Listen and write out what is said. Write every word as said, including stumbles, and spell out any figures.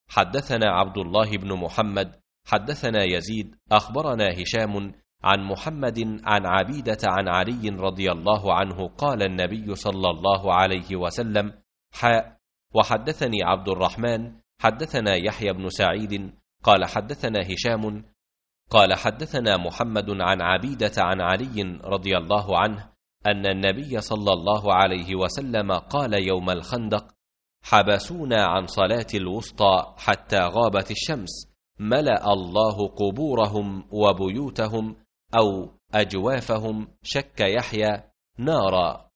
حدثنا عبد الله بن محمد حدثنا يزيد أخبرنا هشام عن محمد عن عبيدة عن علي رضي الله عنه قال النبي صلى الله عليه وسلم: حاء. وحدثني عبد الرحمن حدثنا يحيى بن سعيد قال حدثنا هشام قال حدثنا محمد عن عبيدة عن علي رضي الله عنه أن النبي صلى الله عليه وسلم قال يوم الخندق: حبسونا عن صلاة الوسطى حتى غابت الشمس، ملأ الله قبورهم وبيوتهم أو أجوافهم، شك يحيى، نارا.